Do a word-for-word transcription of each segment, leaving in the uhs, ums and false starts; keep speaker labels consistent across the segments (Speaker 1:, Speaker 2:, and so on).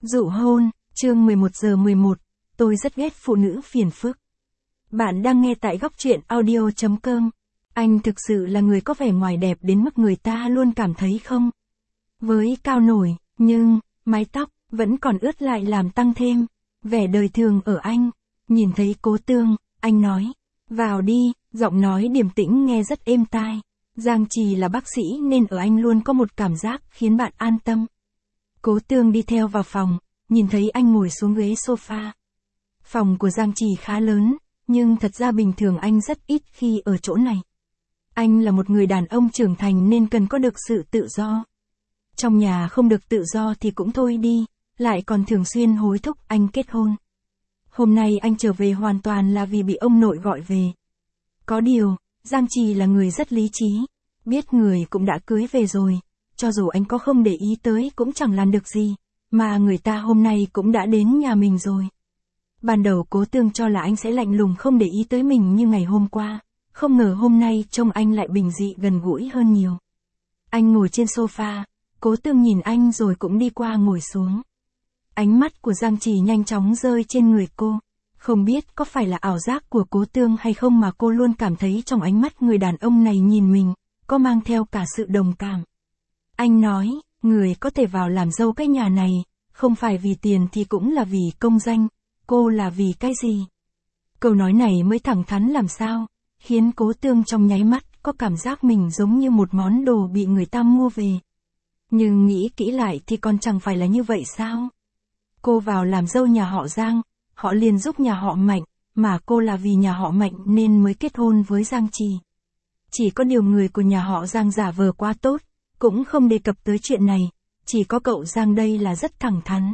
Speaker 1: Dụ hôn, chương mười một giờ mười một, tôi rất ghét phụ nữ phiền phức. Bạn đang nghe tại góc truyện audio chấm com. Anh thực sự là người có vẻ ngoài đẹp đến mức người ta luôn cảm thấy không? Với cao nổi, nhưng, mái tóc, vẫn còn ướt lại làm tăng thêm vẻ đời thường ở anh. Nhìn thấy Cố Tương, anh nói, vào đi, giọng nói điềm tĩnh nghe rất êm tai. Giang Trì là bác sĩ nên ở anh luôn có một cảm giác khiến bạn an tâm. Cố Tương đi theo vào phòng, nhìn thấy anh ngồi xuống ghế sofa. Phòng của Giang Trì khá lớn, nhưng thật ra bình thường anh rất ít khi ở chỗ này. Anh là một người đàn ông trưởng thành nên cần có được sự tự do. Trong nhà không được tự do thì cũng thôi đi, lại còn thường xuyên hối thúc anh kết hôn. Hôm nay anh trở về hoàn toàn là vì bị ông nội gọi về. Có điều, Giang Trì là người rất lý trí, biết người cũng đã cưới về rồi, cho dù anh có không để ý tới cũng chẳng làm được gì, mà người ta hôm nay cũng đã đến nhà mình rồi. Ban đầu Cố Tương cho là anh sẽ lạnh lùng không để ý tới mình như ngày hôm qua, không ngờ hôm nay trông anh lại bình dị gần gũi hơn nhiều. Anh ngồi trên sofa, Cố Tương nhìn anh rồi cũng đi qua ngồi xuống. Ánh mắt của Giang Trì nhanh chóng rơi trên người cô. Không biết có phải là ảo giác của Cố Tương hay không mà cô luôn cảm thấy trong ánh mắt người đàn ông này nhìn mình, có mang theo cả sự đồng cảm. Anh nói, người có thể vào làm dâu cái nhà này, không phải vì tiền thì cũng là vì công danh, cô là vì cái gì? Câu nói này mới thẳng thắn làm sao, khiến Cố Tương trong nháy mắt có cảm giác mình giống như một món đồ bị người ta mua về. Nhưng nghĩ kỹ lại thì còn chẳng phải là như vậy sao? Cô vào làm dâu nhà họ Giang, họ liền giúp nhà họ Mạnh, mà cô là vì nhà họ Mạnh nên mới kết hôn với Giang Trì. Chỉ có điều người của nhà họ Giang giả vờ quá tốt, cũng không đề cập tới chuyện này, chỉ có cậu Giang đây là rất thẳng thắn.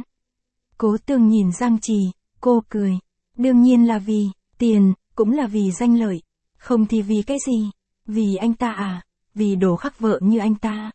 Speaker 1: Cố Tương nhìn Giang Trì, cô cười. Đương nhiên là vì tiền, cũng là vì danh lợi. Không thì vì cái gì? Vì anh ta à? Vì đồ khắc vợ như anh ta?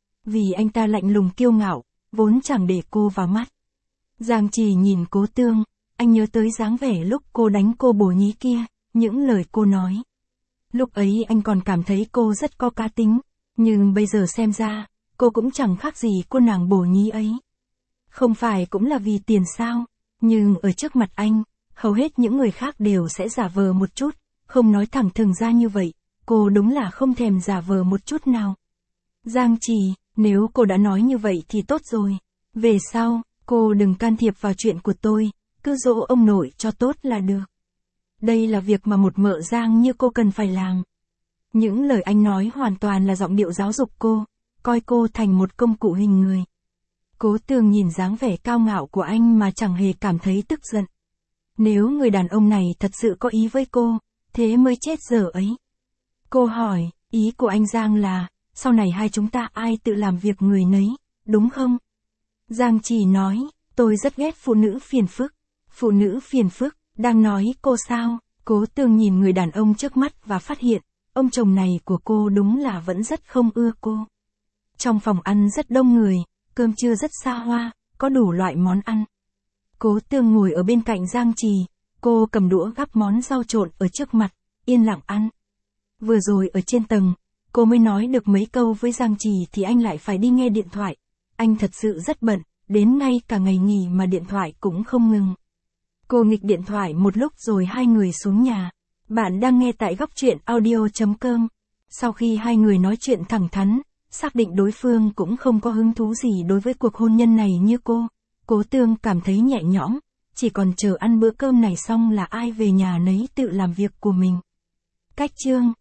Speaker 1: Vì anh ta lạnh lùng kiêu ngạo, vốn chẳng để cô vào mắt. Giang Trì nhìn Cố Tương, anh nhớ tới dáng vẻ lúc cô đánh cô bồ nhí kia, những lời cô nói. Lúc ấy anh còn cảm thấy cô rất có cá tính, nhưng bây giờ xem ra, cô cũng chẳng khác gì cô nàng bồ nhí ấy. Không phải cũng là vì tiền sao, nhưng ở trước mặt anh, hầu hết những người khác đều sẽ giả vờ một chút, không nói thẳng thừng ra như vậy, cô đúng là không thèm giả vờ một chút nào. Giang Trì, nếu cô đã nói như vậy thì tốt rồi, về sau, cô đừng can thiệp vào chuyện của tôi, cứ dỗ ông nội cho tốt là được. Đây là việc mà một mợ Giang như cô cần phải làm. Những lời anh nói hoàn toàn là giọng điệu giáo dục cô, coi cô thành một công cụ hình người. Cố Tương nhìn dáng vẻ cao ngạo của anh mà chẳng hề cảm thấy tức giận. Nếu người đàn ông này thật sự có ý với cô, thế mới chết dở ấy. Cô hỏi, ý của anh Giang là, sau này hai chúng ta ai tự làm việc người nấy, đúng không? Giang Trì nói, tôi rất ghét phụ nữ phiền phức. Phụ nữ phiền phức, đang nói cô sao? Cố Tương nhìn người đàn ông trước mắt và phát hiện, ông chồng này của cô đúng là vẫn rất không ưa cô. Trong phòng ăn rất đông người, cơm trưa rất xa hoa, có đủ loại món ăn. Cố Tương ngồi ở bên cạnh Giang Trì, cô cầm đũa gắp món rau trộn ở trước mặt, yên lặng ăn. Vừa rồi ở trên tầng, cô mới nói được mấy câu với Giang Trì thì anh lại phải đi nghe điện thoại. Anh thật sự rất bận, đến ngay cả ngày nghỉ mà điện thoại cũng không ngừng. Cô nghịch điện thoại một lúc rồi hai người xuống nhà. Bạn đang nghe tại góc truyện audio chấm com. Sau khi hai người nói chuyện thẳng thắn, xác định đối phương cũng không có hứng thú gì đối với cuộc hôn nhân này như cô, Cố Tương cảm thấy nhẹ nhõm, chỉ còn chờ ăn bữa cơm này xong là ai về nhà nấy tự làm việc của mình. Cách chương